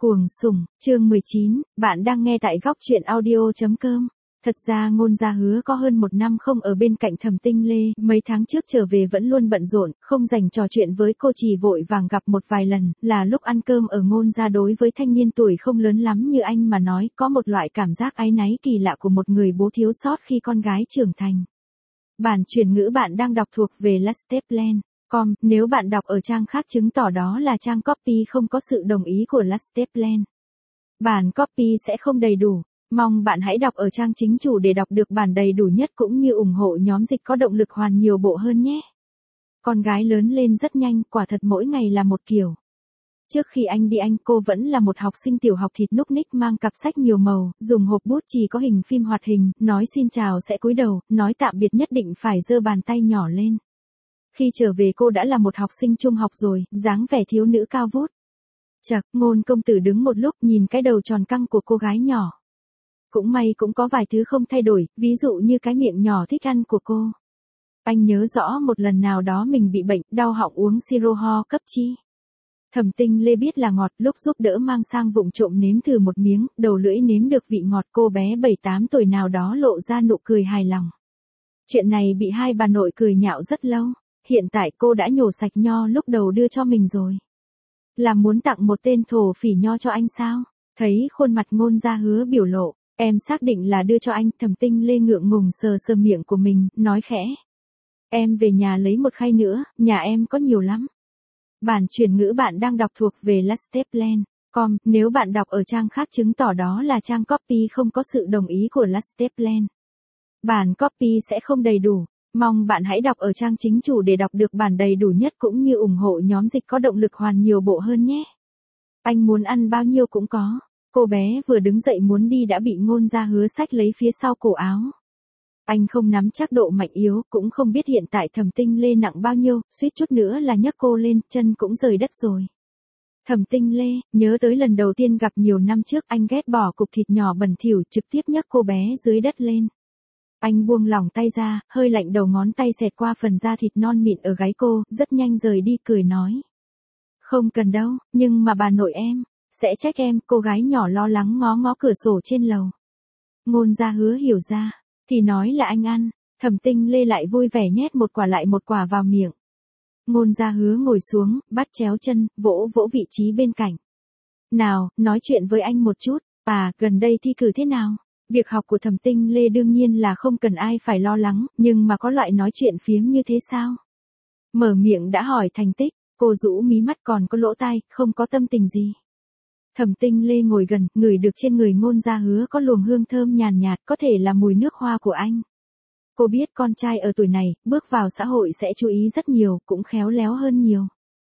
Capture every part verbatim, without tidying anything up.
Cuồng sủng, chương mười chín, bạn đang nghe tại góc truyện audio chấm com. Thật ra Ngôn Gia Hứa có hơn một năm không ở bên cạnh Thẩm Tinh Lê, mấy tháng trước trở về vẫn luôn bận rộn, không dành trò chuyện với cô, chỉ vội vàng gặp một vài lần, là lúc ăn cơm ở Ngôn gia. Đối với thanh niên tuổi không lớn lắm như anh mà nói, có một loại cảm giác áy náy kỳ lạ của một người bố thiếu sót khi con gái trưởng thành. Bản chuyển ngữ bạn đang đọc thuộc về Lasteplan chấm com, nếu bạn đọc ở trang khác chứng tỏ đó là trang copy không có sự đồng ý của Lasteplan. Bản copy sẽ không đầy đủ. Mong bạn hãy đọc ở trang chính chủ để đọc được bản đầy đủ nhất cũng như ủng hộ nhóm dịch có động lực hoàn nhiều bộ hơn nhé. Con gái lớn lên rất nhanh, quả thật mỗi ngày là một kiểu. Trước khi anh đi Anh, cô vẫn là một học sinh tiểu học thịt núc ních, mang cặp sách nhiều màu, dùng hộp bút chì có hình phim hoạt hình, nói xin chào sẽ cúi đầu, nói tạm biệt nhất định phải giơ bàn tay nhỏ lên. Khi trở về cô đã là một học sinh trung học rồi, dáng vẻ thiếu nữ cao vút. Chậc, Ngôn công tử đứng một lúc nhìn cái đầu tròn căng của cô gái nhỏ. Cũng may cũng có vài thứ không thay đổi, ví dụ như cái miệng nhỏ thích ăn của cô. Anh nhớ rõ một lần nào đó mình bị bệnh, đau họng uống siro ho cấp chi. Thẩm Tinh Lê biết là ngọt, lúc giúp đỡ mang sang vụng trộm nếm thử một miếng, đầu lưỡi nếm được vị ngọt, cô bé bảy tám tuổi nào đó lộ ra nụ cười hài lòng. Chuyện này bị hai bà nội cười nhạo rất lâu, hiện tại cô đã nhổ sạch nho lúc đầu đưa cho mình rồi. Là muốn tặng một tên thổ phỉ nho cho anh sao? Thấy khuôn mặt Ngôn Gia Hứa biểu lộ, em xác định là đưa cho anh. Thẩm Tinh Lê ngượng ngùng sờ sờ miệng của mình, nói khẽ. Em về nhà lấy một khay nữa, nhà em có nhiều lắm. Bản chuyển ngữ bạn đang đọc thuộc về Lasteplan chấm com, nếu bạn đọc ở trang khác chứng tỏ đó là trang copy không có sự đồng ý của Lasteplan. Bản copy sẽ không đầy đủ. Mong bạn hãy đọc ở trang chính chủ để đọc được bản đầy đủ nhất cũng như ủng hộ nhóm dịch có động lực hoàn nhiều bộ hơn nhé. Anh muốn ăn bao nhiêu cũng có. Cô bé vừa đứng dậy muốn đi đã bị Ngôn Gia Hứa xách lấy phía sau cổ áo. Anh không nắm chắc độ mạnh yếu, cũng không biết hiện tại Thẩm Tinh Lê nặng bao nhiêu, suýt chút nữa là nhấc cô lên, chân cũng rời đất rồi. Thẩm Tinh Lê, nhớ tới lần đầu tiên gặp nhiều năm trước, anh ghét bỏ cục thịt nhỏ bẩn thỉu, trực tiếp nhấc cô bé dưới đất lên. Anh buông lỏng tay ra, hơi lạnh đầu ngón tay xẹt qua phần da thịt non mịn ở gáy cô, rất nhanh rời đi, cười nói. Không cần đâu, nhưng mà bà nội em sẽ trách em. Cô gái nhỏ lo lắng ngó ngó cửa sổ trên lầu. Ngôn Gia Hứa hiểu ra, thì nói là anh ăn. Thẩm Tinh Lê lại vui vẻ nhét một quả lại một quả vào miệng. Ngôn Gia Hứa ngồi xuống, bắt chéo chân, vỗ vỗ vị trí bên cạnh. Nào, nói chuyện với anh một chút. À, gần đây thi cử thế nào? Việc học của Thẩm Tinh Lê đương nhiên là không cần ai phải lo lắng, nhưng mà có loại nói chuyện phiếm như thế sao? Mở miệng đã hỏi thành tích, cô rũ mí mắt còn có lỗ tai, không có tâm tình gì. Thẩm Tinh Lê ngồi gần, ngửi được trên người Ngôn Gia Hứa có luồng hương thơm nhàn nhạt, có thể là mùi nước hoa của anh. Cô biết con trai ở tuổi này, bước vào xã hội sẽ chú ý rất nhiều, cũng khéo léo hơn nhiều.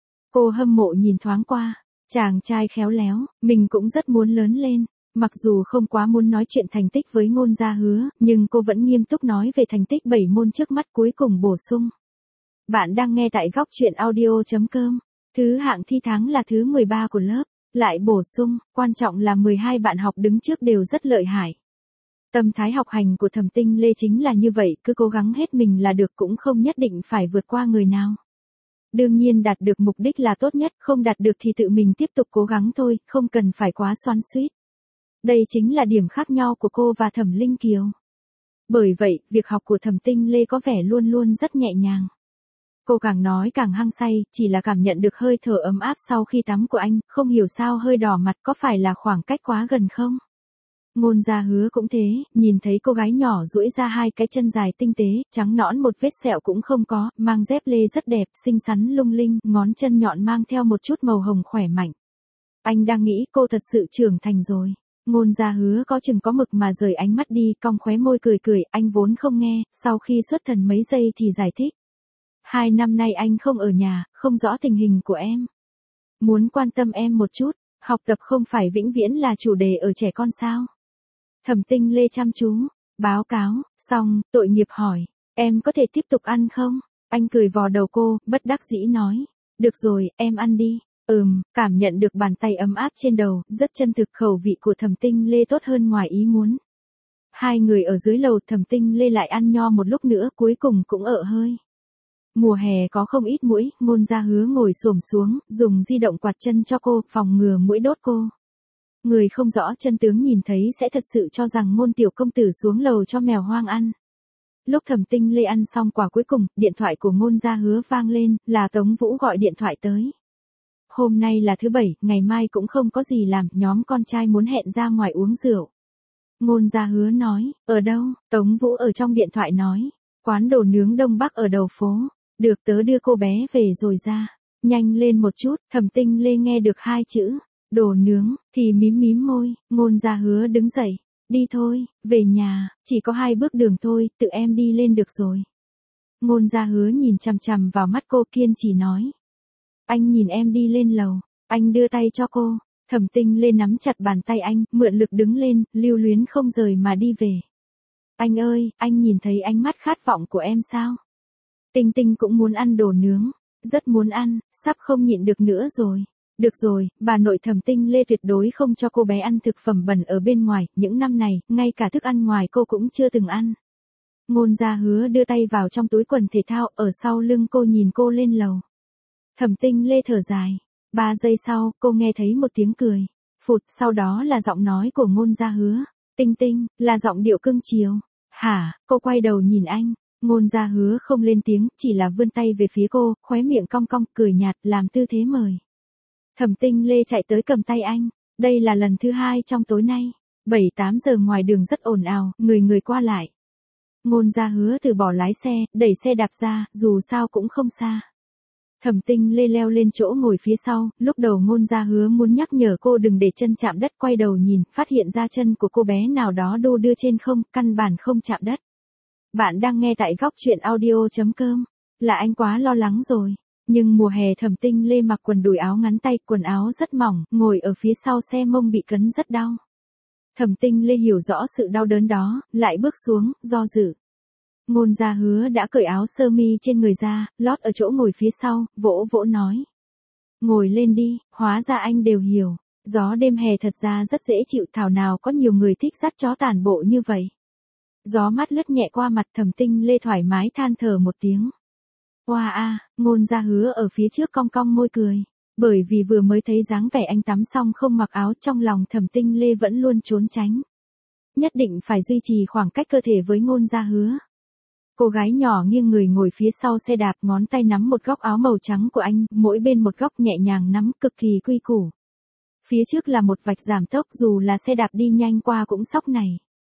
Cô hâm mộ nhìn thoáng qua, chàng trai khéo léo, mình cũng rất muốn lớn lên. Mặc dù không quá muốn nói chuyện thành tích với Ngôn Gia Hứa, nhưng cô vẫn nghiêm túc nói về thành tích bảy môn trước mắt, cuối cùng bổ sung. Bạn đang nghe tại góc truyện audio chấm com. Thứ hạng thi tháng là thứ mười ba của lớp. Lại bổ sung, quan trọng là mười hai bạn học đứng trước đều rất lợi hại. Tâm thái học hành của Thẩm Tinh Lê chính là như vậy, cứ cố gắng hết mình là được, cũng không nhất định phải vượt qua người nào. Đương nhiên đạt được mục đích là tốt nhất, không đạt được thì tự mình tiếp tục cố gắng thôi, không cần phải quá xoắn xuýt. Đây chính là điểm khác nhau của cô và Thẩm Linh Kiều. Bởi vậy, việc học của Thẩm Tinh Lê có vẻ luôn luôn rất nhẹ nhàng. Cô càng nói càng hăng say, chỉ là cảm nhận được hơi thở ấm áp sau khi tắm của anh, không hiểu sao hơi đỏ mặt, có phải là khoảng cách quá gần không? Ngôn Gia Hứa cũng thế, nhìn thấy cô gái nhỏ duỗi ra hai cái chân dài tinh tế, trắng nõn một vết sẹo cũng không có, mang dép lê rất đẹp, xinh xắn lung linh, ngón chân nhọn mang theo một chút màu hồng khỏe mạnh. Anh đang nghĩ cô thật sự trưởng thành rồi. Ngôn Gia Hứa có chừng có mực mà rời ánh mắt đi, cong khóe môi cười cười, anh vốn không nghe, sau khi xuất thần mấy giây thì giải thích. Hai năm nay anh không ở nhà, không rõ tình hình của em. Muốn quan tâm em một chút, học tập không phải vĩnh viễn là chủ đề ở trẻ con sao? Thẩm Tinh Lê chăm chú, báo cáo, xong, tội nghiệp hỏi, em có thể tiếp tục ăn không? Anh cười vò đầu cô, bất đắc dĩ nói, được rồi, em ăn đi. Ừm, cảm nhận được bàn tay ấm áp trên đầu, rất chân thực, khẩu vị của Thẩm Tinh Lê tốt hơn ngoài ý muốn. Hai người ở dưới lầu, Thẩm Tinh Lê lại ăn nho một lúc nữa, cuối cùng cũng ợ hơi. Mùa hè có không ít muỗi, Ngôn Gia Hứa ngồi xổm xuống, dùng di động quạt chân cho cô, phòng ngừa muỗi đốt cô. Người không rõ chân tướng nhìn thấy sẽ thật sự cho rằng Ngôn tiểu công tử xuống lầu cho mèo hoang ăn. Lúc Thẩm Tinh Lê ăn xong quả cuối cùng, điện thoại của Ngôn Gia Hứa vang lên, là Tống Vũ gọi điện thoại tới. Hôm nay là thứ bảy, ngày mai cũng không có gì làm, nhóm con trai muốn hẹn ra ngoài uống rượu. Ngôn Gia Hứa nói, ở đâu? Tống Vũ ở trong điện thoại nói, quán đồ nướng Đông Bắc ở đầu phố. Được, tớ đưa cô bé về rồi ra. Nhanh lên một chút. Thẩm Tinh Lê nghe được hai chữ đồ nướng thì mím mím môi. Ngôn Gia Hứa đứng dậy, đi thôi, về nhà, chỉ có hai bước đường thôi, tự em đi lên được rồi. Ngôn Gia Hứa nhìn chằm chằm vào mắt cô, kiên trì nói, anh nhìn em đi lên lầu. Anh đưa tay cho cô. Thẩm Tinh Lê nắm chặt bàn tay anh, mượn lực đứng lên, lưu luyến không rời mà đi về. Anh ơi, anh nhìn thấy ánh mắt khát vọng của em sao? Tinh Tinh cũng muốn ăn đồ nướng, rất muốn ăn, sắp không nhịn được nữa rồi. Được rồi, bà nội Thẩm Tinh Lê tuyệt đối không cho cô bé ăn thực phẩm bẩn ở bên ngoài, những năm này, ngay cả thức ăn ngoài cô cũng chưa từng ăn. Ngôn Gia Hứa đưa tay vào trong túi quần thể thao, ở sau lưng cô nhìn cô lên lầu. Thẩm Tinh Lê thở dài. Ba giây sau, cô nghe thấy một tiếng cười. Phụt, sau đó là giọng nói của Ngôn Gia Hứa. Tinh Tinh, là giọng điệu cưng chiều. Hả? Cô quay đầu nhìn anh. Ngôn Gia Hứa không lên tiếng, chỉ là vươn tay về phía cô, khóe miệng cong cong, cười nhạt, làm tư thế mời. Thẩm Tinh Lê chạy tới cầm tay anh. Đây là lần thứ hai trong tối nay. bảy tám giờ ngoài đường rất ồn ào, người người qua lại. Ngôn Gia Hứa từ bỏ lái xe, đẩy xe đạp ra, dù sao cũng không xa. Thẩm Tinh Lê leo lên chỗ ngồi phía sau, lúc đầu Ngôn Gia Hứa muốn nhắc nhở cô đừng để chân chạm đất, quay đầu nhìn, phát hiện ra chân của cô bé nào đó đu đưa trên không, căn bản không chạm đất. Bạn đang nghe tại góc truyện audio chấm com. Là anh quá lo lắng rồi. Nhưng mùa hè Thẩm Tinh Lê mặc quần đùi áo ngắn tay, quần áo rất mỏng, ngồi ở phía sau xe mông bị cấn rất đau. Thẩm Tinh Lê hiểu rõ sự đau đớn đó, lại bước xuống, do dự. Ngôn Gia Hứa đã cởi áo sơ mi trên người ra, lót ở chỗ ngồi phía sau, vỗ vỗ nói. Ngồi lên đi, hóa ra anh đều hiểu. Gió đêm hè thật ra rất dễ chịu, thảo nào có nhiều người thích dắt chó tản bộ như vậy. Gió mát lướt nhẹ qua mặt, Thẩm Tinh Lê thoải mái than thở một tiếng. Wow a, Ngôn Gia Hứa ở phía trước cong cong môi cười. Bởi vì vừa mới thấy dáng vẻ anh tắm xong không mặc áo, trong lòng Thẩm Tinh Lê vẫn luôn trốn tránh. Nhất định phải duy trì khoảng cách cơ thể với Ngôn Gia Hứa. Cô gái nhỏ nghiêng người ngồi phía sau xe đạp, ngón tay nắm một góc áo màu trắng của anh, mỗi bên một góc nhẹ nhàng nắm, cực kỳ quy củ. Phía trước là một vạch giảm tốc, dù là xe đạp đi nhanh qua cũng sóc này.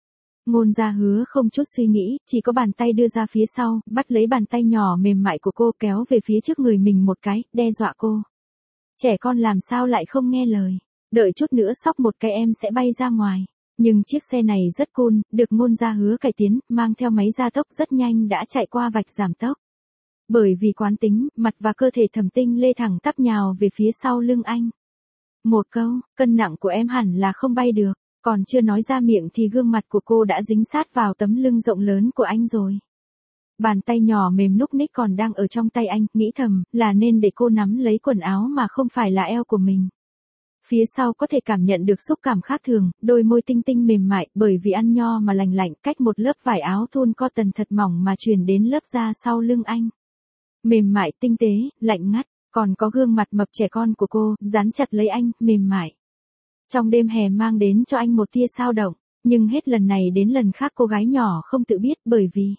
Ngôn Gia Hứa không chút suy nghĩ, chỉ có bàn tay đưa ra phía sau, bắt lấy bàn tay nhỏ mềm mại của cô, kéo về phía trước người mình một cái, đe dọa cô. Trẻ con làm sao lại không nghe lời, đợi chút nữa sóc một cái em sẽ bay ra ngoài. Nhưng chiếc xe này rất cool, được Ngôn Gia Hứa cải tiến, mang theo máy gia tốc rất nhanh đã chạy qua vạch giảm tốc. Bởi vì quán tính, mặt và cơ thể Thẩm Tinh Lê thẳng tắp nhào về phía sau lưng anh. Một câu, cân nặng của em hẳn là không bay được, còn chưa nói ra miệng thì gương mặt của cô đã dính sát vào tấm lưng rộng lớn của anh rồi. Bàn tay nhỏ mềm núc ních còn đang ở trong tay anh, nghĩ thầm, là nên để cô nắm lấy quần áo mà không phải là eo của mình. Phía sau có thể cảm nhận được xúc cảm khác thường, đôi môi tinh tinh mềm mại, bởi vì ăn nho mà lành lạnh, cách một lớp vải áo thun cotton thật mỏng mà truyền đến lớp da sau lưng anh. Mềm mại, tinh tế, lạnh ngắt, còn có gương mặt mập trẻ con của cô, dán chặt lấy anh, mềm mại. Trong đêm hè mang đến cho anh một tia xao động, nhưng hết lần này đến lần khác cô gái nhỏ không tự biết, bởi vì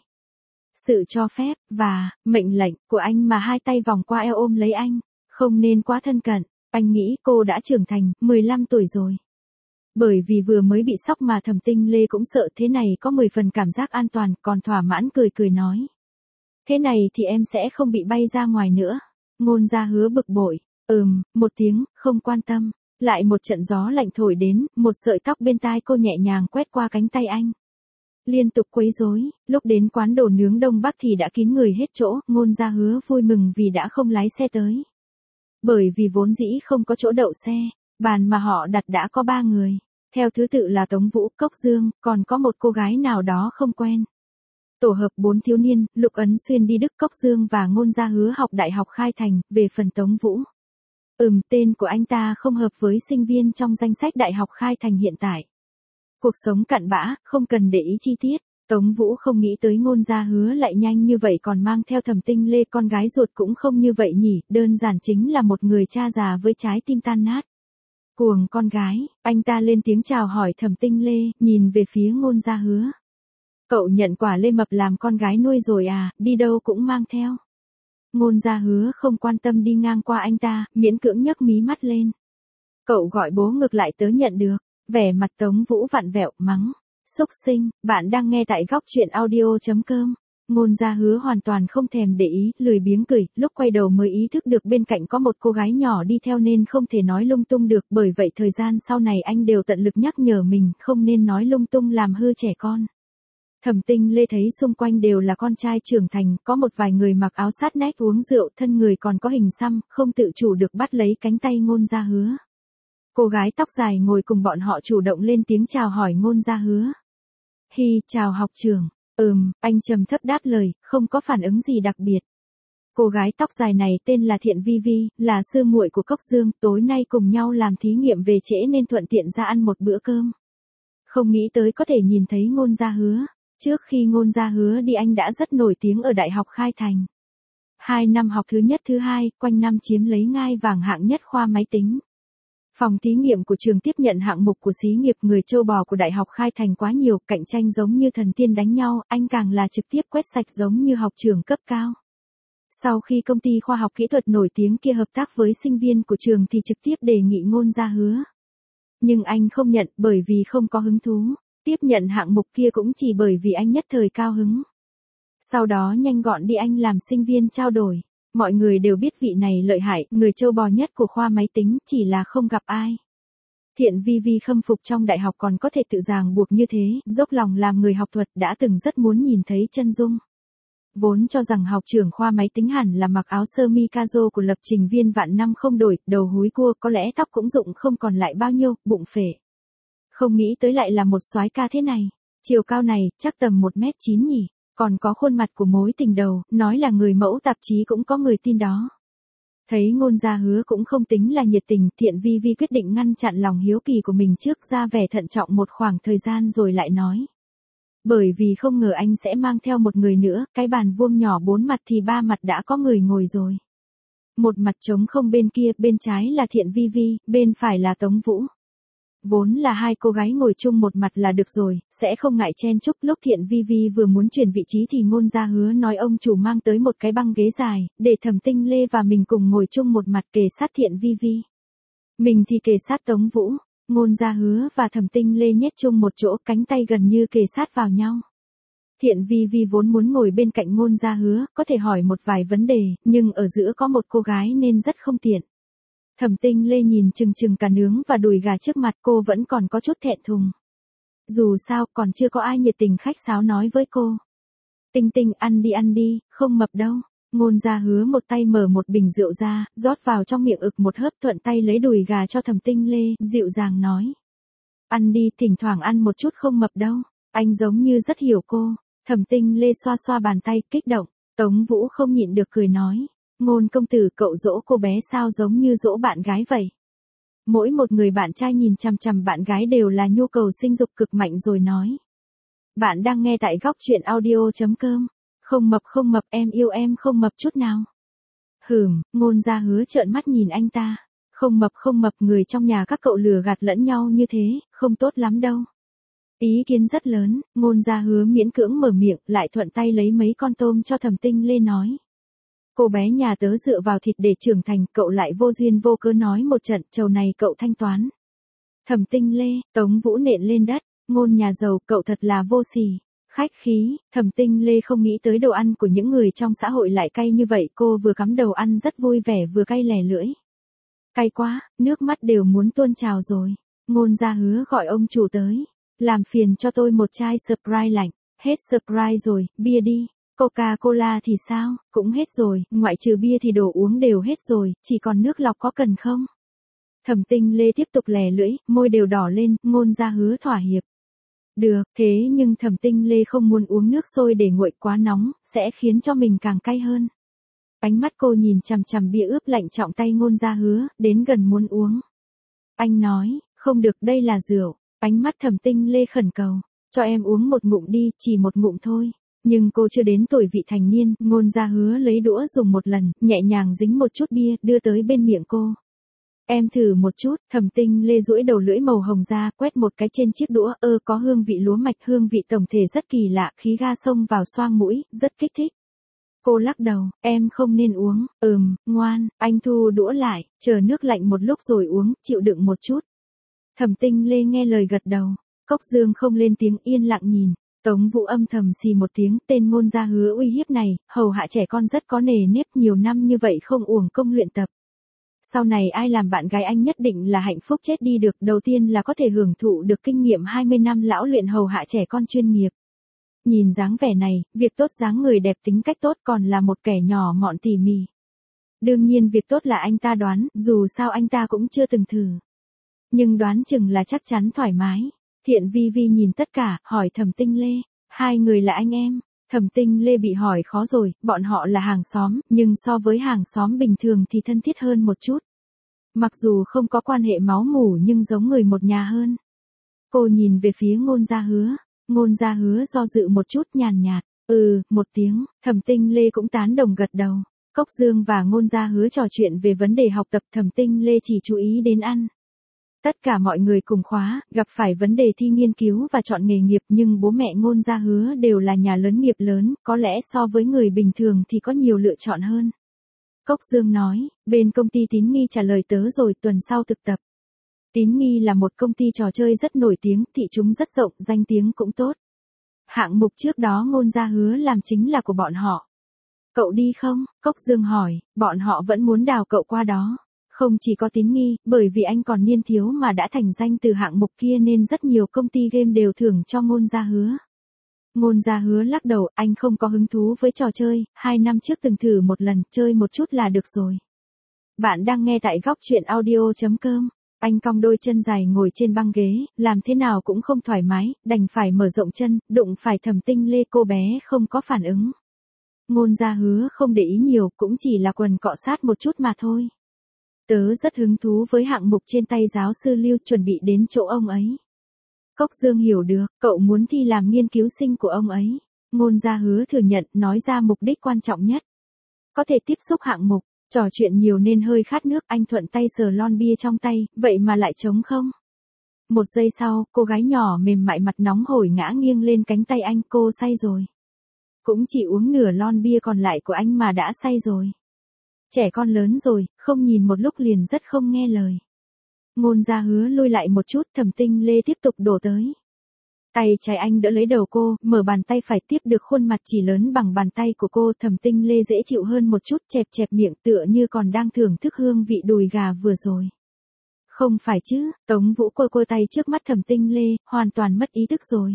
sự cho phép, và mệnh lệnh của anh mà hai tay vòng qua eo ôm lấy anh, không nên quá thân cận. Anh nghĩ cô đã trưởng thành, mười lăm tuổi rồi. Bởi vì vừa mới bị sốc mà Thẩm Tinh Lê cũng sợ, thế này có mười phần cảm giác an toàn, còn thỏa mãn cười cười nói. Thế này thì em sẽ không bị bay ra ngoài nữa. Ngôn Gia Hứa bực bội. Ừm, một tiếng, không quan tâm. Lại một trận gió lạnh thổi đến, một sợi tóc bên tai cô nhẹ nhàng quét qua cánh tay anh. Liên tục quấy rối, lúc đến quán đồ nướng Đông Bắc thì đã kín người hết chỗ, Ngôn Gia Hứa vui mừng vì đã không lái xe tới. Bởi vì vốn dĩ không có chỗ đậu xe, bàn mà họ đặt đã có ba người, theo thứ tự là Tống Vũ, Cốc Dương, còn có một cô gái nào đó không quen. Tổ hợp bốn thiếu niên, Lục Ấn Xuyên đi Đức, Cốc Dương và Ngôn Gia Hứa học Đại học Khai Thành, về phần Tống Vũ. Ừm, tên của anh ta không hợp với sinh viên trong danh sách Đại học Khai Thành hiện tại. Cuộc sống cặn bã, không cần để ý chi tiết. Tống Vũ không nghĩ tới Ngôn Gia Hứa lại nhanh như vậy còn mang theo Thẩm Tinh Lê, con gái ruột cũng không như vậy nhỉ, đơn giản chính là một người cha già với trái tim tan nát. Cuồng con gái, anh ta lên tiếng chào hỏi Thẩm Tinh Lê, nhìn về phía Ngôn Gia Hứa. Cậu nhận quả Lê Mập làm con gái nuôi rồi à, đi đâu cũng mang theo. Ngôn Gia Hứa không quan tâm đi ngang qua anh ta, miễn cưỡng nhấc mí mắt lên. Cậu gọi bố ngược lại tớ nhận được, vẻ mặt Tống Vũ vặn vẹo, mắng. Xúc sinh, bạn đang nghe tại góc truyện audio.com. Ngôn Gia Hứa hoàn toàn không thèm để ý, lười biếng cười, lúc quay đầu mới ý thức được bên cạnh có một cô gái nhỏ đi theo nên không thể nói lung tung được, bởi vậy thời gian sau này anh đều tận lực nhắc nhở mình, không nên nói lung tung làm hư trẻ con. Thẩm Tinh Lê thấy xung quanh đều là con trai trưởng thành, có một vài người mặc áo sát nét uống rượu, thân người còn có hình xăm, không tự chủ được bắt lấy cánh tay Ngôn Gia Hứa. Cô gái tóc dài ngồi cùng bọn họ chủ động lên tiếng chào hỏi Ngôn Gia Hứa. Hi, chào học trưởng. Ừm, anh trầm thấp đáp lời, không có phản ứng gì đặc biệt. Cô gái tóc dài này tên là Thiện Vi Vi, là sư muội của Cốc Dương, tối nay cùng nhau làm thí nghiệm về trễ nên thuận tiện ra ăn một bữa cơm. Không nghĩ tới có thể nhìn thấy Ngôn Gia Hứa. Trước khi Ngôn Gia Hứa đi anh đã rất nổi tiếng ở Đại học Khai Thành. Hai năm học thứ nhất thứ hai, quanh năm chiếm lấy ngai vàng hạng nhất khoa máy tính. Phòng thí nghiệm của trường tiếp nhận hạng mục của xí nghiệp người châu bò của Đại học Khai Thành quá nhiều, cạnh tranh giống như thần tiên đánh nhau, anh càng là trực tiếp quét sạch giống như học trưởng cấp cao. Sau khi công ty khoa học kỹ thuật nổi tiếng kia hợp tác với sinh viên của trường thì trực tiếp đề nghị Ngôn Gia Hứa. Nhưng anh không nhận bởi vì không có hứng thú, tiếp nhận hạng mục kia cũng chỉ bởi vì anh nhất thời cao hứng. Sau đó nhanh gọn đi anh làm sinh viên trao đổi. Mọi người đều biết vị này lợi hại, người châu bò nhất của khoa máy tính, chỉ là không gặp ai. Thiện Vi Vi khâm phục trong đại học còn có thể tự ràng buộc như thế, dốc lòng làm người học thuật, đã từng rất muốn nhìn thấy chân dung. Vốn cho rằng học trưởng khoa máy tính hẳn là mặc áo sơ mi Kazo của lập trình viên vạn năm không đổi, đầu húi cua, có lẽ tóc cũng rụng không còn lại bao nhiêu, bụng phệ. Không nghĩ tới lại là một soái ca thế này, chiều cao này, chắc tầm một mét chín nhỉ. Còn có khuôn mặt của mối tình đầu, nói là người mẫu tạp chí cũng có người tin đó. Thấy Ngôn Gia Hứa cũng không tính là nhiệt tình, Thiện Vi Vi quyết định ngăn chặn lòng hiếu kỳ của mình trước, ra vẻ thận trọng một khoảng thời gian rồi lại nói. Bởi vì không ngờ anh sẽ mang theo một người nữa, cái bàn vuông nhỏ bốn mặt thì ba mặt đã có người ngồi rồi. Một mặt trống không bên kia, bên trái là Thiện Vi Vi, bên phải là Tống Vũ. Vốn là hai cô gái ngồi chung một mặt là được rồi, sẽ không ngại chen chúc. Lúc Thiện Vi Vi vừa muốn chuyển vị trí thì Ngôn Gia Hứa nói ông chủ mang tới một cái băng ghế dài, để Thẩm Tinh Lê và mình cùng ngồi chung một mặt kề sát Thiện Vi Vi. Mình thì kề sát Tống Vũ, Ngôn Gia Hứa và Thẩm Tinh Lê nhét chung một chỗ, cánh tay gần như kề sát vào nhau. Thiện Vi Vi vốn muốn ngồi bên cạnh Ngôn Gia Hứa, có thể hỏi một vài vấn đề, nhưng ở giữa có một cô gái nên rất không tiện. Thẩm Tinh Lê nhìn chừng chừng cả nướng và đùi gà trước mặt cô vẫn còn có chút thẹn thùng. Dù sao còn chưa có ai nhiệt tình khách sáo nói với cô. Tinh Tinh ăn đi ăn đi, không mập đâu. Ngôn Gia Hứa một tay mở một bình rượu ra, rót vào trong miệng ực một hớp, thuận tay lấy đùi gà cho Thẩm Tinh Lê, dịu dàng nói. Ăn đi, thỉnh thoảng ăn một chút không mập đâu. Anh giống như rất hiểu cô. Thẩm Tinh Lê xoa xoa bàn tay, kích động. Tống Vũ không nhịn được cười nói. Ngôn công tử, cậu dỗ cô bé sao giống như dỗ bạn gái vậy? Mỗi một người bạn trai nhìn chằm chằm bạn gái đều là nhu cầu sinh dục cực mạnh rồi nói. Bạn đang nghe tại góc truyện audio.com. Không mập không mập, em yêu em không mập chút nào. Hừm, Ngôn Gia Hứa trợn mắt nhìn anh ta. Không mập không mập, người trong nhà các cậu lừa gạt lẫn nhau như thế, không tốt lắm đâu. Ý kiến rất lớn, Ngôn Gia Hứa miễn cưỡng mở miệng, lại thuận tay lấy mấy con tôm cho Thẩm Tinh Lê nói. Cô bé nhà tớ dựa vào thịt để trưởng thành, cậu lại vô duyên vô cớ nói một trận, trầu này cậu thanh toán. Thẩm Tinh Lê, Tống Vũ nện lên đất, Ngôn nhà giàu, cậu thật là vô sỉ. Khách khí, Thẩm Tinh Lê không nghĩ tới đồ ăn của những người trong xã hội lại cay như vậy, cô vừa cắm đầu ăn rất vui vẻ vừa cay lè lưỡi. Cay quá, nước mắt đều muốn tuôn trào rồi. Ngôn Gia Hứa gọi ông chủ tới. Làm phiền cho tôi một chai Sprite lạnh. Hết Sprite rồi, bia đi. Coca-Cola thì sao, cũng hết rồi, ngoại trừ bia thì đồ uống đều hết rồi, chỉ còn nước lọc có cần không? Thẩm Tinh Lê tiếp tục lè lưỡi, môi đều đỏ lên, Ngôn Gia Hứa thỏa hiệp. Được, thế nhưng Thẩm Tinh Lê không muốn uống nước sôi để nguội quá nóng, sẽ khiến cho mình càng cay hơn. Ánh mắt cô nhìn chằm chằm bia ướp lạnh trọng tay Ngôn Gia Hứa, đến gần muốn uống. Anh nói, không được, đây là rượu. Ánh mắt Thẩm Tinh Lê khẩn cầu, cho em uống một ngụm đi, chỉ một ngụm thôi. Nhưng cô chưa đến tuổi vị thành niên, Ngôn Gia Hứa lấy đũa dùng một lần, nhẹ nhàng dính một chút bia, đưa tới bên miệng cô. Em thử một chút, Thẩm Tinh Lê duỗi đầu lưỡi màu hồng ra, quét một cái trên chiếc đũa, ơ có hương vị lúa mạch, hương vị tổng thể rất kỳ lạ, khí ga xông vào xoang mũi, rất kích thích. Cô lắc đầu, em không nên uống, ừm, ngoan, anh thu đũa lại, chờ nước lạnh một lúc rồi uống, chịu đựng một chút. Thẩm Tinh Lê nghe lời gật đầu, Cốc Dương không lên tiếng yên lặng nhìn. Tống Vũ âm thầm xì một tiếng, tên ngôn gia hứa uy hiếp này, hầu hạ trẻ con rất có nề nếp, nhiều năm như vậy không uổng công luyện tập. Sau này ai làm bạn gái anh nhất định là hạnh phúc chết đi được, đầu tiên là có thể hưởng thụ được kinh nghiệm hai mươi năm lão luyện hầu hạ trẻ con chuyên nghiệp. Nhìn dáng vẻ này, việc tốt dáng người đẹp tính cách tốt còn là một kẻ nhỏ mọn tỉ mỉ. Đương nhiên việc tốt là anh ta đoán, dù sao anh ta cũng chưa từng thử. Nhưng đoán chừng là chắc chắn thoải mái. Thiện Vi Vi nhìn tất cả, hỏi Thẩm Tinh Lê, hai người là anh em. Thẩm Tinh Lê bị hỏi khó rồi, bọn họ là hàng xóm, nhưng so với hàng xóm bình thường thì thân thiết hơn một chút. Mặc dù không có quan hệ máu mủ nhưng giống người một nhà hơn. Cô nhìn về phía Ngôn Gia Hứa, Ngôn Gia Hứa do dự một chút nhàn nhạt, ừ, một tiếng, Thẩm Tinh Lê cũng tán đồng gật đầu. Cốc Dương và Ngôn Gia Hứa trò chuyện về vấn đề học tập, Thẩm Tinh Lê chỉ chú ý đến ăn. Tất cả mọi người cùng khóa, gặp phải vấn đề thi nghiên cứu và chọn nghề nghiệp nhưng bố mẹ Ngôn Gia Hứa đều là nhà lớn nghiệp lớn, có lẽ so với người bình thường thì có nhiều lựa chọn hơn. Cốc Dương nói, bên công ty Tín Nghi trả lời tớ rồi, tuần sau thực tập. Tín Nghi là một công ty trò chơi rất nổi tiếng, thị chúng rất rộng, danh tiếng cũng tốt. Hạng mục trước đó Ngôn Gia Hứa làm chính là của bọn họ. Cậu đi không? Cốc Dương hỏi, bọn họ vẫn muốn đào cậu qua đó. Không chỉ có Tín Nghi, bởi vì anh còn niên thiếu mà đã thành danh từ hạng mục kia nên rất nhiều công ty game đều thưởng cho Ngôn Gia Hứa. Ngôn Gia Hứa lắc đầu, anh không có hứng thú với trò chơi, hai năm trước từng thử một lần, chơi một chút là được rồi. Bạn đang nghe tại góc truyện audio chấm com. Anh cong đôi chân dài ngồi trên băng ghế, làm thế nào cũng không thoải mái, đành phải mở rộng chân, đụng phải Thẩm Tinh Lê, cô bé không có phản ứng. Ngôn Gia Hứa không để ý nhiều, cũng chỉ là quần cọ sát một chút mà thôi. Tớ rất hứng thú với hạng mục trên tay giáo sư Lưu, chuẩn bị đến chỗ ông ấy. Cốc Dương hiểu được, cậu muốn thi làm nghiên cứu sinh của ông ấy. Ngôn Gia Hứa thừa nhận, nói ra mục đích quan trọng nhất. Có thể tiếp xúc hạng mục, trò chuyện nhiều nên hơi khát nước, anh thuận tay sờ lon bia trong tay, vậy mà lại trống không. Một giây sau, cô gái nhỏ mềm mại mặt nóng hổi ngã nghiêng lên cánh tay anh, cô say rồi. Cũng chỉ uống nửa lon bia còn lại của anh mà đã say rồi. Trẻ con lớn rồi, không nhìn một lúc liền rất không nghe lời. Ngôn Gia Hứa lui lại một chút, Thẩm Tinh Lê tiếp tục đổ tới. Tay trái anh đỡ lấy đầu cô, mở bàn tay phải tiếp được khuôn mặt chỉ lớn bằng bàn tay của cô. Thẩm Tinh Lê dễ chịu hơn một chút, chẹp chẹp miệng tựa như còn đang thưởng thức hương vị đùi gà vừa rồi. Không phải chứ, Tống Vũ quơ quơ tay trước mắt Thẩm Tinh Lê, hoàn toàn mất ý thức rồi.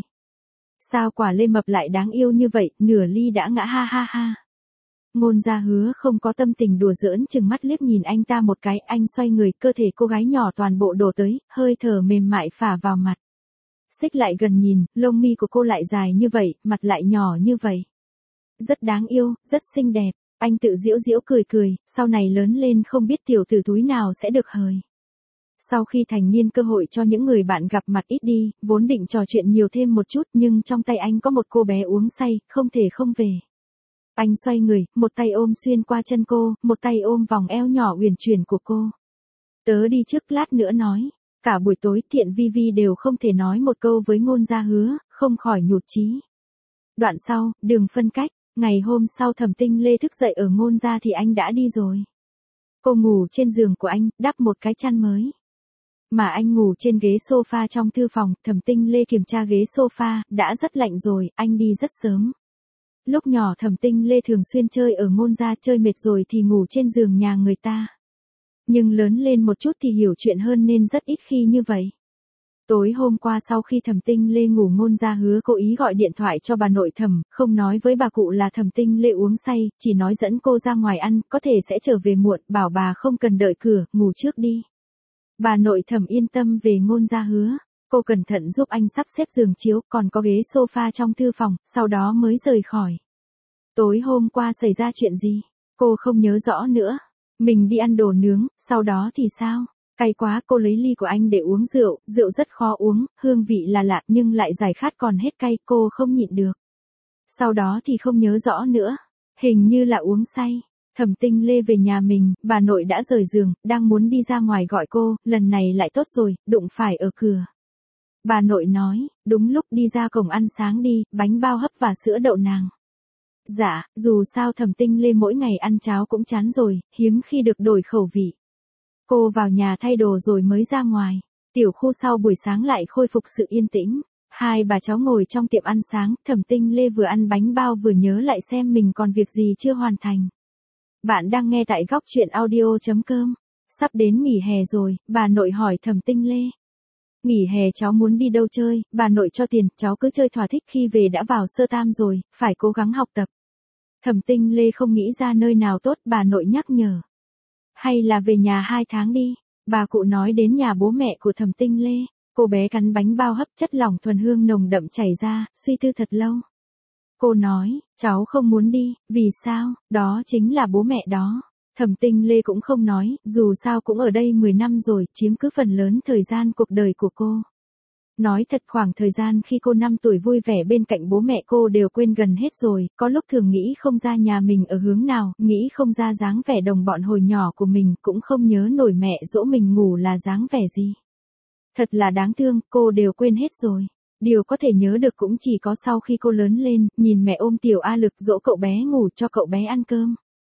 Sao quả lê mập lại đáng yêu như vậy, nửa ly đã ngã ha ha ha. Ngôn Gia Hứa không có tâm tình đùa giỡn, chừng mắt liếc nhìn anh ta một cái, anh xoay người, cơ thể cô gái nhỏ toàn bộ đổ tới, hơi thở mềm mại phả vào mặt. Xích lại gần nhìn, lông mi của cô lại dài như vậy, mặt lại nhỏ như vậy. Rất đáng yêu, rất xinh đẹp, anh tự giễu giễu cười cười, sau này lớn lên không biết tiểu tử túi nào sẽ được hời. Sau khi thành niên cơ hội cho những người bạn gặp mặt ít đi, vốn định trò chuyện nhiều thêm một chút nhưng trong tay anh có một cô bé uống say, không thể không về. Anh xoay người, một tay ôm xuyên qua chân cô, một tay ôm vòng eo nhỏ uyển chuyển của cô. Tớ đi trước, lát nữa nói. Cả buổi tối Thiện Vi Vi đều không thể nói một câu với Ngôn Gia Hứa, không khỏi nhụt chí. Đoạn sau, đường phân cách, ngày hôm sau Thẩm Tinh Lê thức dậy ở Ngôn Gia thì anh đã đi rồi. Cô ngủ trên giường của anh, đắp một cái chăn mới. Mà anh ngủ trên ghế sofa trong thư phòng, Thẩm Tinh Lê kiểm tra ghế sofa, đã rất lạnh rồi, anh đi rất sớm. Lúc nhỏ Thẩm Tinh Lê thường xuyên chơi ở Ngôn Gia, chơi mệt rồi thì ngủ trên giường nhà người ta. Nhưng lớn lên một chút thì hiểu chuyện hơn nên rất ít khi như vậy. Tối hôm qua sau khi Thẩm Tinh Lê ngủ, Ngôn Gia Hứa cố ý gọi điện thoại cho bà nội Thẩm, không nói với bà cụ là Thẩm Tinh Lê uống say, chỉ nói dẫn cô ra ngoài ăn, có thể sẽ trở về muộn, bảo bà không cần đợi cửa, ngủ trước đi. Bà nội Thẩm yên tâm về Ngôn Gia Hứa, cô cẩn thận giúp anh sắp xếp giường chiếu, còn có ghế sofa trong thư phòng, sau đó mới rời khỏi. Tối hôm qua xảy ra chuyện gì? Cô không nhớ rõ nữa. Mình đi ăn đồ nướng, sau đó thì sao? Cay quá, cô lấy ly của anh để uống rượu, rượu rất khó uống, hương vị là lạ nhưng lại giải khát còn hết cay, cô không nhịn được. Sau đó thì không nhớ rõ nữa, hình như là uống say. Thẩm Tinh Lê về nhà mình, bà nội đã rời giường, đang muốn đi ra ngoài gọi cô, lần này lại tốt rồi, đụng phải ở cửa. Bà nội nói, đúng lúc đi ra cổng ăn sáng đi, bánh bao hấp và sữa đậu nàng. Dạ, dù sao Thẩm Tinh Lê mỗi ngày ăn cháo cũng chán rồi, hiếm khi được đổi khẩu vị. Cô vào nhà thay đồ rồi mới ra ngoài. Tiểu khu sau buổi sáng lại khôi phục sự yên tĩnh. Hai bà cháu ngồi trong tiệm ăn sáng, Thẩm Tinh Lê vừa ăn bánh bao vừa nhớ lại xem mình còn việc gì chưa hoàn thành. Bạn đang nghe tại góc truyện audio.com. Sắp đến nghỉ hè rồi, bà nội hỏi Thẩm Tinh Lê. Nghỉ hè cháu muốn đi đâu chơi, bà nội cho tiền, cháu cứ chơi thỏa thích, khi về đã vào sơ tam rồi, phải cố gắng học tập. Thẩm Tinh Lê không nghĩ ra nơi nào tốt, bà nội nhắc nhở. Hay là về nhà hai tháng đi, bà cụ nói đến nhà bố mẹ của Thẩm Tinh Lê. Cô bé cắn bánh bao hấp, chất lỏng thuần hương nồng đậm chảy ra, suy tư thật lâu. Cô nói, cháu không muốn đi, vì sao, đó chính là bố mẹ đó. Thẩm Tinh Lê cũng không nói, dù sao cũng ở đây mười năm rồi, chiếm cứ phần lớn thời gian cuộc đời của cô. Nói thật, khoảng thời gian khi cô năm tuổi vui vẻ bên cạnh bố mẹ cô đều quên gần hết rồi, có lúc thường nghĩ không ra nhà mình ở hướng nào, nghĩ không ra dáng vẻ đồng bọn hồi nhỏ của mình, cũng không nhớ nổi mẹ dỗ mình ngủ là dáng vẻ gì. Thật là đáng thương, cô đều quên hết rồi. Điều có thể nhớ được cũng chỉ có sau khi cô lớn lên, nhìn mẹ ôm tiểu A Lực dỗ cậu bé ngủ cho cậu bé ăn cơm.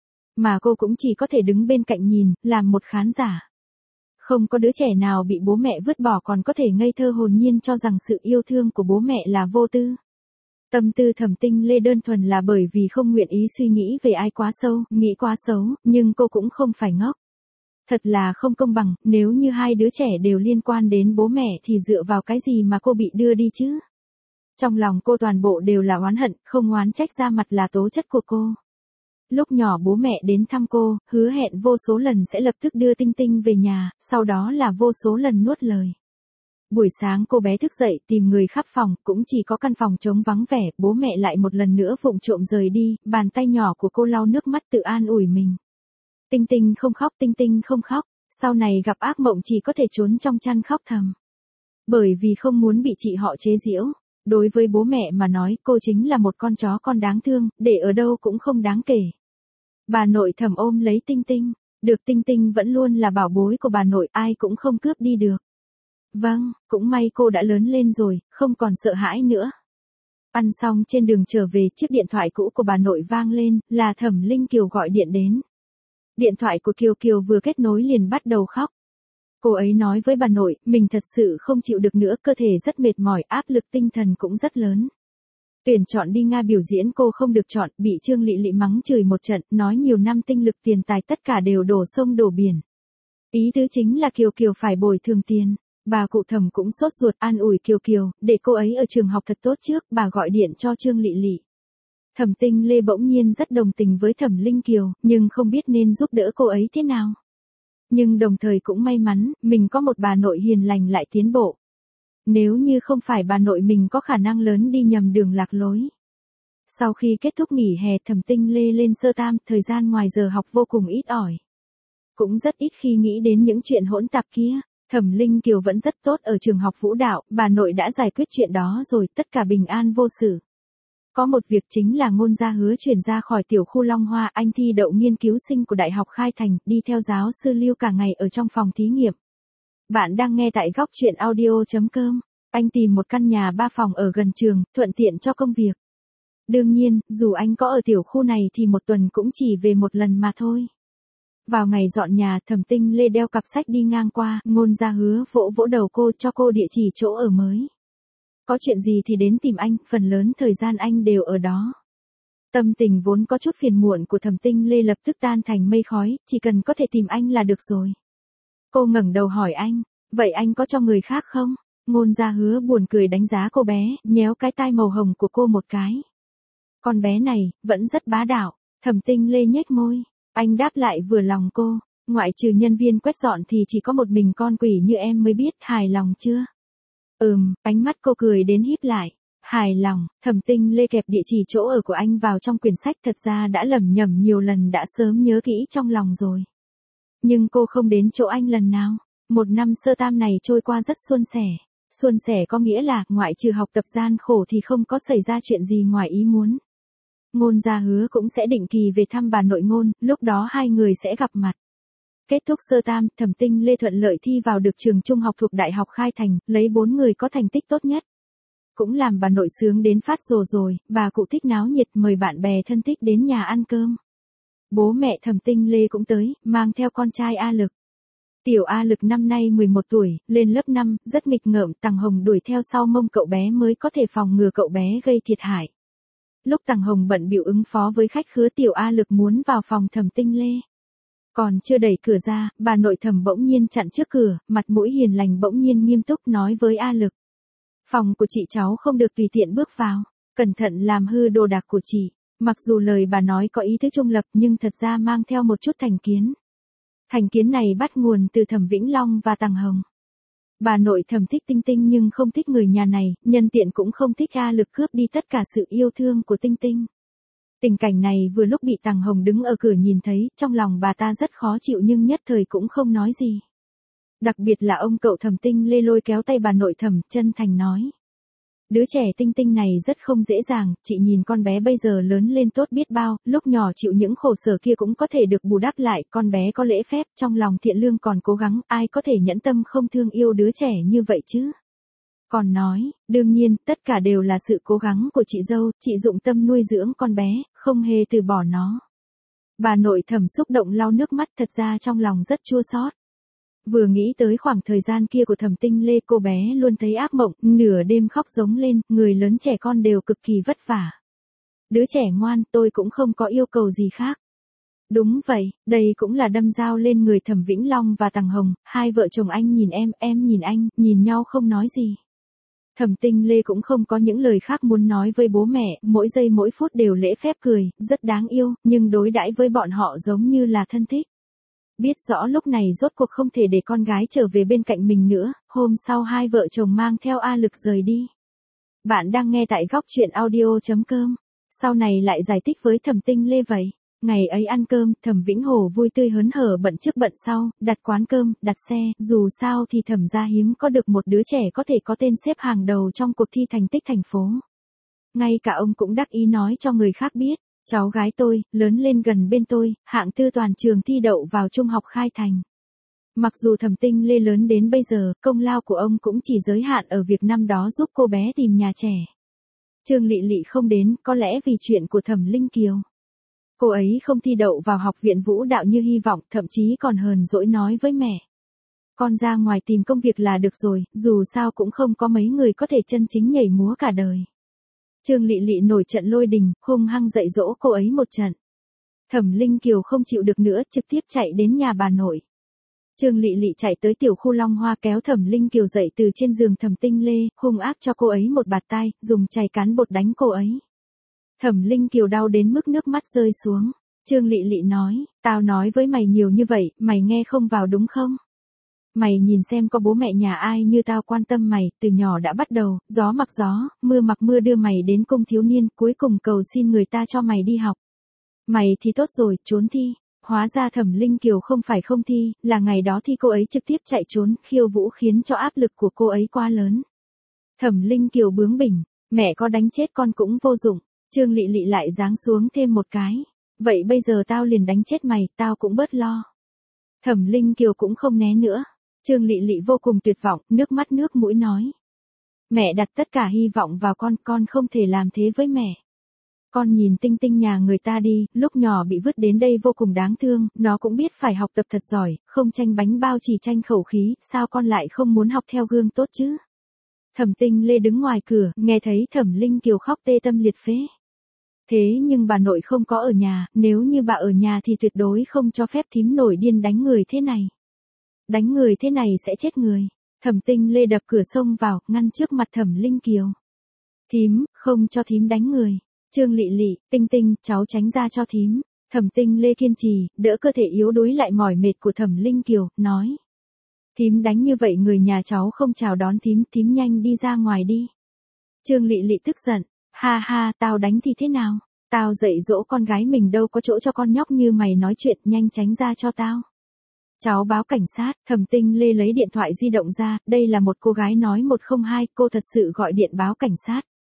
Mà cô cũng chỉ có thể đứng bên cạnh nhìn, làm một khán giả. Không có đứa trẻ nào bị bố mẹ vứt bỏ còn có thể ngây thơ hồn nhiên cho rằng sự yêu thương của bố mẹ là vô tư. Tâm tư Thẩm Tinh Lê đơn thuần là bởi vì không nguyện ý suy nghĩ về ai quá sâu, nghĩ quá xấu, nhưng cô cũng không phải ngốc. Thật là không công bằng, nếu như hai đứa trẻ đều liên quan đến bố mẹ thì dựa vào cái gì mà cô bị đưa đi chứ? Trong lòng cô toàn bộ đều là oán hận, không oán trách ra mặt là tố chất của cô. Lúc nhỏ bố mẹ đến thăm cô, hứa hẹn vô số lần sẽ lập tức đưa Tinh Tinh về nhà, sau đó là vô số lần nuốt lời. Buổi sáng cô bé thức dậy tìm người khắp phòng, cũng chỉ có căn phòng trống vắng vẻ, bố mẹ lại một lần nữa vụng trộm rời đi, bàn tay nhỏ của cô lau nước mắt tự an ủi mình. Tinh Tinh không khóc, Tinh Tinh không khóc, sau này gặp ác mộng chỉ có thể trốn trong chăn khóc thầm. Bởi vì không muốn bị chị họ chế giễu, đối với bố mẹ mà nói cô chính là một con chó con đáng thương, để ở đâu cũng không đáng kể. Bà nội Thẩm ôm lấy Tinh Tinh, được Tinh Tinh vẫn luôn là bảo bối của bà nội, ai cũng không cướp đi được. Vâng, cũng may cô đã lớn lên rồi, không còn sợ hãi nữa. Ăn xong trên đường trở về, chiếc điện thoại cũ của bà nội vang lên, là Thẩm Linh Kiều gọi điện đến. Điện thoại của Kiều Kiều vừa kết nối liền bắt đầu khóc. Cô ấy nói với bà nội, mình thật sự không chịu được nữa, cơ thể rất mệt mỏi, áp lực tinh thần cũng rất lớn. Tuyển chọn đi Nga biểu diễn cô không được chọn, bị Trương Lị Lị mắng chửi một trận, nói nhiều năm tinh lực tiền tài tất cả đều đổ sông đổ biển. Ý tứ chính là Kiều Kiều phải bồi thường tiền. Bà cụ Thẩm cũng sốt ruột an ủi Kiều Kiều, để cô ấy ở trường học thật tốt trước, bà gọi điện cho Trương Lị Lị. Thẩm Tinh Lê bỗng nhiên rất đồng tình với Thẩm Linh Kiều, nhưng không biết nên giúp đỡ cô ấy thế nào. Nhưng đồng thời cũng may mắn, mình có một bà nội hiền lành lại tiến bộ. Nếu như không phải bà nội mình có khả năng lớn đi nhầm đường lạc lối. Sau khi kết thúc nghỉ hè, Thẩm Tinh Lê lên sơ tam, thời gian ngoài giờ học vô cùng ít ỏi. Cũng rất ít khi nghĩ đến những chuyện hỗn tạp kia. Thẩm Linh Kiều vẫn rất tốt ở trường học vũ đạo, bà nội đã giải quyết chuyện đó rồi, tất cả bình an vô sự. Có một việc chính là Ngôn Gia hứa chuyển ra khỏi tiểu khu Long Hoa, anh thi đậu nghiên cứu sinh của Đại học Khai Thành, đi theo giáo sư Lưu cả ngày ở trong phòng thí nghiệm. Bạn đang nghe tại góc truyện audio.com. Anh tìm một căn nhà ba phòng ở gần trường, thuận tiện cho công việc. Đương nhiên, dù anh có ở tiểu khu này thì một tuần cũng chỉ về một lần mà thôi. Vào ngày dọn nhà, Thẩm Tinh Lê đeo cặp sách đi ngang qua, Ngôn Gia hứa vỗ vỗ đầu cô, cho cô địa chỉ chỗ ở mới. Có chuyện gì thì đến tìm anh, phần lớn thời gian anh đều ở đó. Tâm tình vốn có chút phiền muộn của Thẩm Tinh Lê lập tức tan thành mây khói, chỉ cần có thể tìm anh là được rồi. Cô ngẩng đầu hỏi anh, vậy anh có cho người khác không? Ngôn Gia hứa buồn cười đánh giá cô bé, nhéo cái tai màu hồng của cô một cái. Con bé này, vẫn rất bá đạo. Thẩm Tinh Lê nhếch môi. Anh đáp lại vừa lòng cô, ngoại trừ nhân viên quét dọn thì chỉ có một mình con quỷ như em mới biết, hài lòng chưa? Ừm, ánh mắt cô cười đến híp lại. Hài lòng. Thẩm Tinh Lê kẹp địa chỉ chỗ ở của anh vào trong quyển sách, thật ra đã lẩm nhẩm nhiều lần, đã sớm nhớ kỹ trong lòng rồi. Nhưng cô không đến chỗ anh lần nào. Một năm sơ tam này trôi qua rất suôn sẻ. Suôn sẻ có nghĩa là, ngoại trừ học tập gian khổ thì không có xảy ra chuyện gì ngoài ý muốn. Ngôn gia hứa cũng sẽ định kỳ về thăm bà nội Ngôn, lúc đó hai người sẽ gặp mặt. Kết thúc sơ tam, Thẩm Tinh Lê thuận lợi thi vào được trường trung học thuộc Đại học Khai Thành, lấy bốn người có thành tích tốt nhất. Cũng làm bà nội sướng đến phát rồ rồi, bà cụ thích náo nhiệt mời bạn bè thân thích đến nhà ăn cơm. Bố mẹ Thẩm Tinh Lê cũng tới, mang theo con trai A Lực. Tiểu A Lực năm nay mười một tuổi, lên lớp năm, rất nghịch ngợm, Tằng Hồng đuổi theo sau mông cậu bé mới có thể phòng ngừa cậu bé gây thiệt hại. Lúc Tằng Hồng bận bịu ứng phó với khách khứa, Tiểu A Lực muốn vào phòng Thẩm Tinh Lê. Còn chưa đẩy cửa ra, bà nội Thẩm bỗng nhiên chặn trước cửa, mặt mũi hiền lành bỗng nhiên nghiêm túc nói với A Lực. Phòng của chị cháu không được tùy tiện bước vào, cẩn thận làm hư đồ đạc của chị. Mặc dù lời bà nói có ý thức trung lập nhưng thật ra mang theo một chút thành kiến. Thành kiến này bắt nguồn từ Thẩm Vĩnh Long và Tằng Hồng. Bà nội Thẩm thích Tinh Tinh nhưng không thích người nhà này, nhân tiện cũng không thích A Lực cướp đi tất cả sự yêu thương của Tinh Tinh. Tình cảnh này vừa lúc bị Tằng Hồng đứng ở cửa nhìn thấy, trong lòng bà ta rất khó chịu nhưng nhất thời cũng không nói gì. Đặc biệt là ông cậu Thẩm Tinh Lê lôi kéo tay bà nội Thẩm, chân thành nói. Đứa trẻ Tinh Tinh này rất không dễ dàng, chị nhìn con bé bây giờ lớn lên tốt biết bao, lúc nhỏ chịu những khổ sở kia cũng có thể được bù đắp lại, con bé có lễ phép, trong lòng thiện lương còn cố gắng, ai có thể nhẫn tâm không thương yêu đứa trẻ như vậy chứ. Còn nói, đương nhiên, tất cả đều là sự cố gắng của chị dâu, chị dụng tâm nuôi dưỡng con bé, không hề từ bỏ nó. Bà nội Thẩm xúc động lau nước mắt, thật ra trong lòng rất chua xót. Vừa nghĩ tới khoảng thời gian kia của Thẩm Tinh Lê, cô bé luôn thấy ác mộng, nửa đêm khóc giống lên, người lớn trẻ con đều cực kỳ vất vả. Đứa trẻ ngoan, tôi cũng không có yêu cầu gì khác. Đúng vậy, đây cũng là đâm dao lên người Thẩm Vĩnh Long và Tằng Hồng, hai vợ chồng anh nhìn em, em nhìn anh, nhìn nhau không nói gì. Thẩm Tinh Lê cũng không có những lời khác muốn nói với bố mẹ, mỗi giây mỗi phút đều lễ phép cười, rất đáng yêu, nhưng đối đãi với bọn họ giống như là thân thích. Biết rõ lúc này rốt cuộc không thể để con gái trở về bên cạnh mình nữa, hôm sau hai vợ chồng mang theo A Lực rời đi. Bạn đang nghe tại góc truyện audio chấm com. Sau này lại giải thích với Thẩm Tinh Lê vậy. Ngày ấy ăn cơm, Thẩm Vĩnh Hồ vui tươi hớn hở bận trước bận sau, đặt quán cơm, đặt xe, dù sao thì Thẩm gia hiếm có được một đứa trẻ có thể có tên xếp hàng đầu trong cuộc thi thành tích thành phố. Ngay cả ông cũng đắc ý nói cho người khác biết. Cháu gái tôi, lớn lên gần bên tôi, hạng tư toàn trường thi đậu vào trung học Khai Thành. Mặc dù Thẩm Tinh Lê lớn đến bây giờ, công lao của ông cũng chỉ giới hạn ở việc năm đó giúp cô bé tìm nhà trẻ. Trương Lị Lị không đến, có lẽ vì chuyện của Thẩm Linh Kiều. Cô ấy không thi đậu vào học viện vũ đạo như hy vọng, thậm chí còn hờn dỗi nói với mẹ. Con ra ngoài tìm công việc là được rồi, dù sao cũng không có mấy người có thể chân chính nhảy múa cả đời. Trương Lị Lị nổi trận lôi đình, hung hăng dạy dỗ cô ấy một trận. Thẩm Linh Kiều không chịu được nữa, trực tiếp chạy đến nhà bà nội. Trương Lị Lị chạy tới tiểu khu Long Hoa kéo Thẩm Linh Kiều dậy từ trên giường Thẩm Tinh Lê, hung ác cho cô ấy một bạt tai, dùng chày cán bột đánh cô ấy. Thẩm Linh Kiều đau đến mức nước mắt rơi xuống. Trương Lị Lị nói, tao nói với mày nhiều như vậy, mày nghe không vào đúng không? Mày nhìn xem có bố mẹ nhà ai như tao quan tâm mày, từ nhỏ đã bắt đầu, gió mặc gió, mưa mặc mưa đưa mày đến cung thiếu niên, cuối cùng cầu xin người ta cho mày đi học. Mày thì tốt rồi, trốn thi. Hóa ra Thẩm Linh Kiều không phải không thi, là ngày đó thi cô ấy trực tiếp chạy trốn, khiêu vũ khiến cho áp lực của cô ấy quá lớn. Thẩm Linh Kiều bướng bỉnh, mẹ có đánh chết con cũng vô dụng. Trương Lị Lị lại giáng xuống thêm một cái. Vậy bây giờ tao liền đánh chết mày, tao cũng bớt lo. Thẩm Linh Kiều cũng không né nữa. Trương Lị Lị vô cùng tuyệt vọng, nước mắt nước mũi nói. Mẹ đặt tất cả hy vọng vào con, con không thể làm thế với mẹ. Con nhìn Tinh Tinh nhà người ta đi, lúc nhỏ bị vứt đến đây vô cùng đáng thương, nó cũng biết phải học tập thật giỏi, không tranh bánh bao chỉ tranh khẩu khí, sao con lại không muốn học theo gương tốt chứ? Thẩm Tinh Lê đứng ngoài cửa, nghe thấy Thẩm Linh Kiều khóc tê tâm liệt phế. Thế nhưng bà nội không có ở nhà, nếu như bà ở nhà thì tuyệt đối không cho phép thím nổi điên đánh người thế này. Đánh người thế này sẽ chết người. Thẩm Tinh Lê đập cửa xông vào, ngăn trước mặt Thẩm Linh Kiều. Thím, không cho thím đánh người. Trương Lị Lị, Tinh Tinh, cháu tránh ra cho thím. Thẩm Tinh Lê kiên trì, đỡ cơ thể yếu đuối lại mỏi mệt của Thẩm Linh Kiều, nói. Thím đánh như vậy người nhà cháu không chào đón thím, thím nhanh đi ra ngoài đi. Trương Lị Lị tức giận, ha ha, tao đánh thì thế nào? Tao dạy dỗ con gái mình đâu có chỗ cho con nhóc như mày nói chuyện, nhanh tránh ra cho tao. Cháu báo cảnh sát. Thẩm Tinh Lê lấy điện thoại di động ra, đây là một cô gái nói một không hai, cô thật sự gọi điện báo cảnh sát.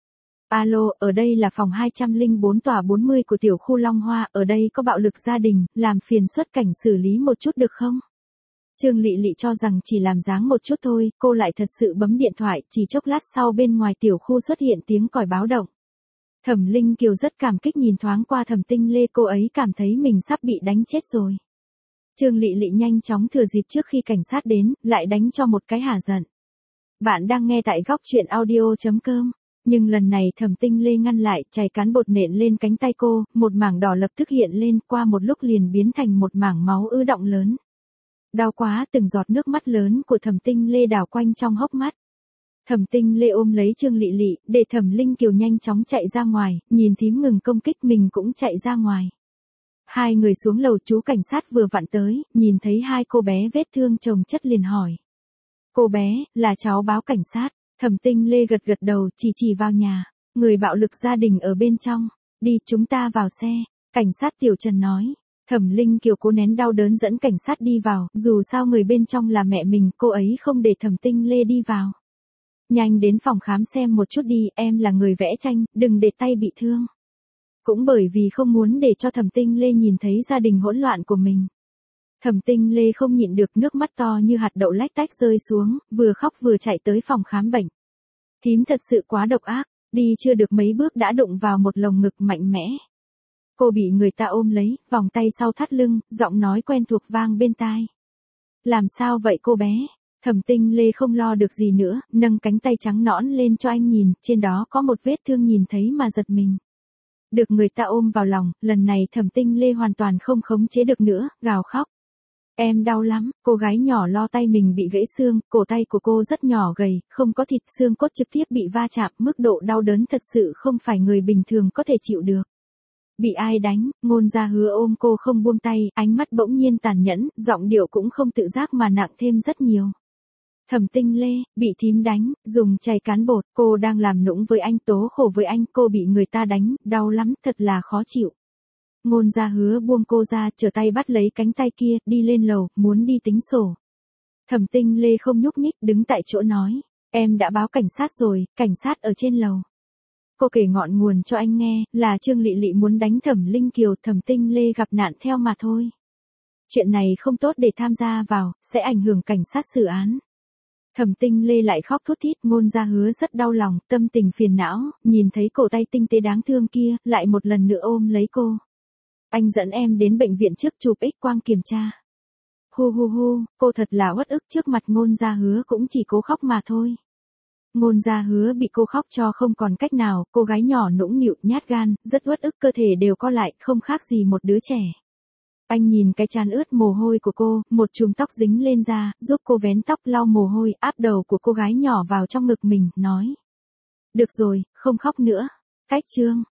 Alo, ở đây là phòng hai trăm lẻ bốn tòa bốn mươi của tiểu khu Long Hoa, ở đây có bạo lực gia đình, làm phiền xuất cảnh xử lý một chút được không? Trương Lị Lị cho rằng chỉ làm dáng một chút thôi, cô lại thật sự bấm điện thoại, chỉ chốc lát sau bên ngoài tiểu khu xuất hiện tiếng còi báo động. Thẩm Linh Kiều rất cảm kích nhìn thoáng qua Thẩm Tinh Lê, cô ấy cảm thấy mình sắp bị đánh chết rồi. Trương Lị Lị nhanh chóng thừa dịp trước khi cảnh sát đến, lại đánh cho một cái hả giận. Bạn đang nghe tại góc truyện audio chấm com. Nhưng lần này Thẩm Tinh Lê ngăn lại, chày cán bột nện lên cánh tay cô, một mảng đỏ lập tức hiện lên, qua một lúc liền biến thành một mảng máu ứ đọng lớn. Đau quá, từng giọt nước mắt lớn của Thẩm Tinh Lê đảo quanh trong hốc mắt. Thẩm Tinh Lê ôm lấy Trương Lị Lị, để Thẩm Linh Kiều nhanh chóng chạy ra ngoài, nhìn thím ngừng công kích mình cũng chạy ra ngoài. Hai người xuống lầu, chú cảnh sát vừa vặn tới, nhìn thấy hai cô bé vết thương chồng chất liền hỏi. Cô bé, là cháu báo cảnh sát. Thẩm Tinh Lê gật gật đầu, chỉ chỉ vào nhà. Người bạo lực gia đình ở bên trong. Đi, chúng ta vào xe. Cảnh sát Tiểu Trần nói. Thẩm Linh Kiều cố nén đau đớn dẫn cảnh sát đi vào, dù sao người bên trong là mẹ mình, cô ấy không để Thẩm Tinh Lê đi vào. Nhanh đến phòng khám xem một chút đi, em là người vẽ tranh, đừng để tay bị thương. Cũng bởi vì không muốn để cho Thẩm Tinh Lê nhìn thấy gia đình hỗn loạn của mình. Thẩm Tinh Lê không nhịn được, nước mắt to như hạt đậu lách tách rơi xuống, vừa khóc vừa chạy tới phòng khám bệnh. Thím thật sự quá độc ác, đi chưa được mấy bước đã đụng vào một lồng ngực mạnh mẽ. Cô bị người ta ôm lấy, vòng tay sau thắt lưng, giọng nói quen thuộc vang bên tai. Làm sao vậy cô bé? Thẩm Tinh Lê không lo được gì nữa, nâng cánh tay trắng nõn lên cho anh nhìn, trên đó có một vết thương nhìn thấy mà giật mình. Được người ta ôm vào lòng, lần này Thẩm Tinh Lê hoàn toàn không khống chế được nữa, gào khóc. Em đau lắm, cô gái nhỏ lo tay mình bị gãy xương, cổ tay của cô rất nhỏ gầy, không có thịt, xương cốt trực tiếp bị va chạm, mức độ đau đớn thật sự không phải người bình thường có thể chịu được. Bị ai đánh? Ngôn Gia Hứa ôm cô không buông tay, ánh mắt bỗng nhiên tàn nhẫn, giọng điệu cũng không tự giác mà nặng thêm rất nhiều. Thẩm Tinh Lê, bị thím đánh, dùng chày cán bột, cô đang làm nũng với anh, tố khổ với anh, cô bị người ta đánh, đau lắm, thật là khó chịu. Ngôn Gia Hứa buông cô ra, trở tay bắt lấy cánh tay kia, đi lên lầu, muốn đi tính sổ. Thẩm Tinh Lê không nhúc nhích, đứng tại chỗ nói, em đã báo cảnh sát rồi, cảnh sát ở trên lầu. Cô kể ngọn nguồn cho anh nghe, là Trương Lị Lị muốn đánh Thẩm Linh Kiều, Thẩm Tinh Lê gặp nạn theo mà thôi. Chuyện này không tốt để tham gia vào, sẽ ảnh hưởng cảnh sát xử án. Thẩm Tinh Lê lại khóc thút thít, Ngôn Gia Hứa rất đau lòng, tâm tình phiền não, nhìn thấy cổ tay tinh tế đáng thương kia, lại một lần nữa ôm lấy cô. Anh dẫn em đến bệnh viện trước chụp X quang kiểm tra. Hu hu hu, cô thật là uất ức, trước mặt Ngôn Gia Hứa cũng chỉ cố khóc mà thôi. Ngôn Gia Hứa bị cô khóc cho không còn cách nào, cô gái nhỏ nũng nịu, nhát gan, rất uất ức, cơ thể đều co lại, không khác gì một đứa trẻ. Anh nhìn cái trán ướt mồ hôi của cô, một chùm tóc dính lên da, giúp cô vén tóc lau mồ hôi, áp đầu của cô gái nhỏ vào trong ngực mình, nói. Được rồi, không khóc nữa. Cách chương.